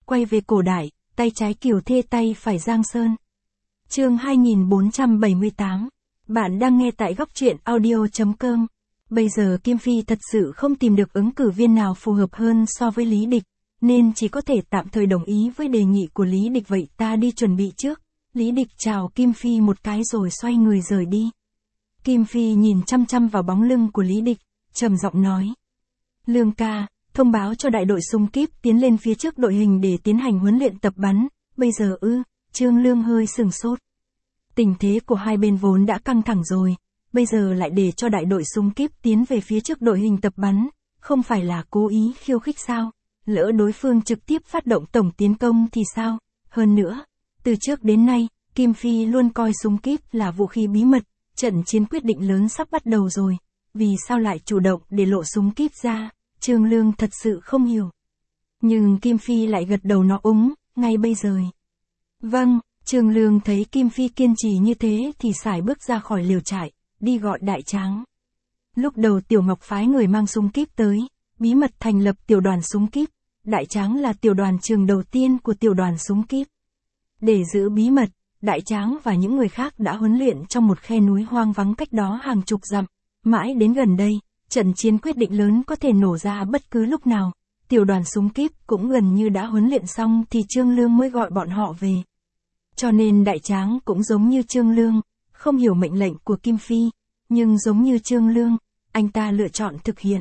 quay về cổ đại, tay trái Kiều Thê tay phải Giang Sơn. Chương 2478. Bạn đang nghe tại góc truyện audio.com. Bây giờ Kim Phi thật sự không tìm được ứng cử viên nào phù hợp hơn so với Lý Địch, nên chỉ có thể tạm thời đồng ý với đề nghị của Lý Địch. Vậy ta đi chuẩn bị trước. Lý Địch chào Kim Phi một cái rồi xoay người rời đi. Kim Phi nhìn chăm chăm vào bóng lưng của Lý Địch, trầm giọng nói. Lương ca, thông báo cho đại đội xung kíp tiến lên phía trước đội hình để tiến hành huấn luyện tập bắn. Bây giờ Trương Lương hơi sừng sốt. Tình thế của hai bên vốn đã căng thẳng rồi, bây giờ lại để cho đại đội xung kíp tiến về phía trước đội hình tập bắn, không phải là cố ý khiêu khích sao? Lỡ đối phương trực tiếp phát động tổng tiến công thì sao? Hơn nữa, từ trước đến nay, Kim Phi luôn coi xung kíp là vũ khí bí mật, trận chiến quyết định lớn sắp bắt đầu rồi, vì sao lại chủ động để lộ xung kíp ra? Trương Lương thật sự không hiểu. Nhưng Kim Phi lại gật đầu nó ngay bây giờ. Vâng, Trương Lương thấy Kim Phi kiên trì như thế thì sải bước ra khỏi liều trại, đi gọi Đại Tráng. Lúc đầu Tiểu Ngọc phái người mang súng kíp tới, bí mật thành lập tiểu đoàn súng kíp. Đại Tráng là tiểu đoàn trường đầu tiên của tiểu đoàn súng kíp. Để giữ bí mật, Đại Tráng và những người khác đã huấn luyện trong một khe núi hoang vắng cách đó hàng chục dặm. Mãi đến gần đây, trận chiến quyết định lớn có thể nổ ra bất cứ lúc nào. Tiểu đoàn súng kíp cũng gần như đã huấn luyện xong thì Trương Lương mới gọi bọn họ về. Cho nên Đại Tráng cũng giống như Trương Lương, không hiểu mệnh lệnh của Kim Phi, nhưng giống như Trương Lương, anh ta lựa chọn thực hiện.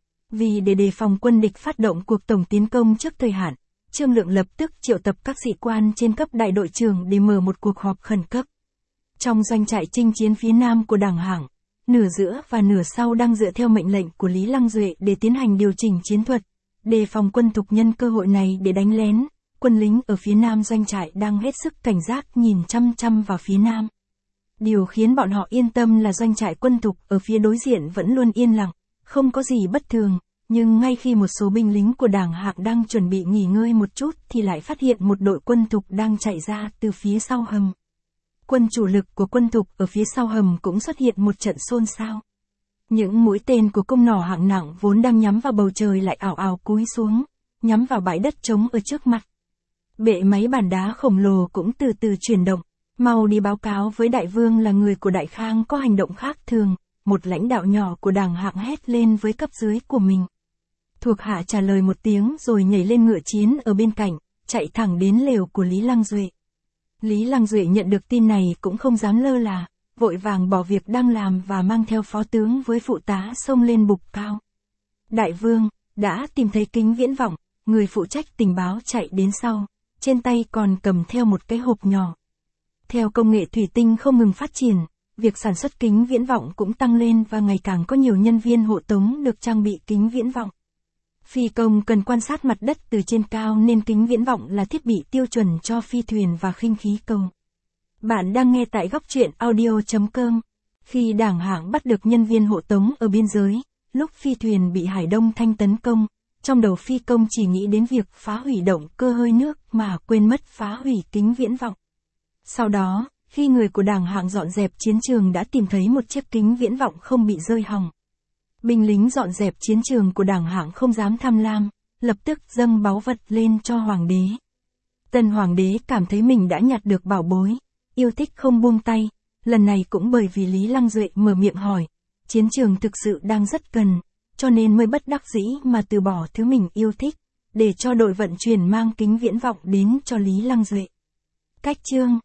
Vì để đề phòng quân địch phát động cuộc tổng tiến công trước thời hạn, Trương Lượng lập tức triệu tập các sĩ quan trên cấp đại đội trưởng để mở một cuộc họp khẩn cấp. Trong doanh trại chinh chiến phía nam của Đảng Hạng, nửa giữa và nửa sau đang dựa theo mệnh lệnh của Lý Lăng Duệ để tiến hành điều chỉnh chiến thuật, đề phòng quân Thục nhân cơ hội này để đánh lén. Quân lính ở phía nam doanh trại đang hết sức cảnh giác nhìn chăm chăm vào phía nam. Điều khiến bọn họ yên tâm là doanh trại quân Thục ở phía đối diện vẫn luôn yên lặng, không có gì bất thường, nhưng ngay khi một số binh lính của Đảng Hạng đang chuẩn bị nghỉ ngơi một chút thì lại phát hiện một đội quân Thục đang chạy ra từ phía sau hầm. Quân chủ lực của quân Thục ở phía sau hầm cũng xuất hiện một trận xôn xao. Những mũi tên của cung nỏ hạng nặng vốn đang nhắm vào bầu trời lại ảo ảo cúi xuống, nhắm vào bãi đất trống ở trước mặt. Bệ máy bàn đá khổng lồ cũng từ từ chuyển động, mau đi báo cáo với đại vương là người của Đại Khang có hành động khác thường. Một lãnh đạo nhỏ của Đảng Hạng hét lên với cấp dưới của mình. Thuộc hạ trả lời một tiếng rồi nhảy lên ngựa chiến ở bên cạnh, chạy thẳng đến lều của Lý Lăng Duệ. Lý Lăng Duệ nhận được tin này cũng không dám lơ là, vội vàng bỏ việc đang làm và mang theo phó tướng với phụ tá xông lên bục cao. Đại vương, đã tìm thấy kính viễn vọng, người phụ trách tình báo chạy đến sau, trên tay còn cầm theo một cái hộp nhỏ. Theo công nghệ thủy tinh không ngừng phát triển, việc sản xuất kính viễn vọng cũng tăng lên và ngày càng có nhiều nhân viên hộ tống được trang bị kính viễn vọng. Phi công cần quan sát mặt đất từ trên cao nên kính viễn vọng là thiết bị tiêu chuẩn cho phi thuyền và khinh khí cầu. Bạn đang nghe tại góc truyện audio.com. Khi Đảng Hạng bắt được nhân viên hộ tống ở biên giới, lúc phi thuyền bị Hải Đông Thanh tấn công, trong đầu phi công chỉ nghĩ đến việc phá hủy động cơ hơi nước mà quên mất phá hủy kính viễn vọng. Sau đó, khi người của Đảng Hạng dọn dẹp chiến trường đã tìm thấy một chiếc kính viễn vọng không bị rơi hỏng. Binh lính dọn dẹp chiến trường của Đảng Hạng không dám tham lam, lập tức dâng báu vật lên cho hoàng đế. Tân hoàng đế cảm thấy mình đã nhặt được bảo bối, yêu thích không buông tay, lần này cũng bởi vì Lý Lăng Duệ mở miệng hỏi, chiến trường thực sự đang rất cần, cho nên mới bất đắc dĩ mà từ bỏ thứ mình yêu thích, để cho đội vận chuyển mang kính viễn vọng đến cho Lý Lăng Duệ. Cách chương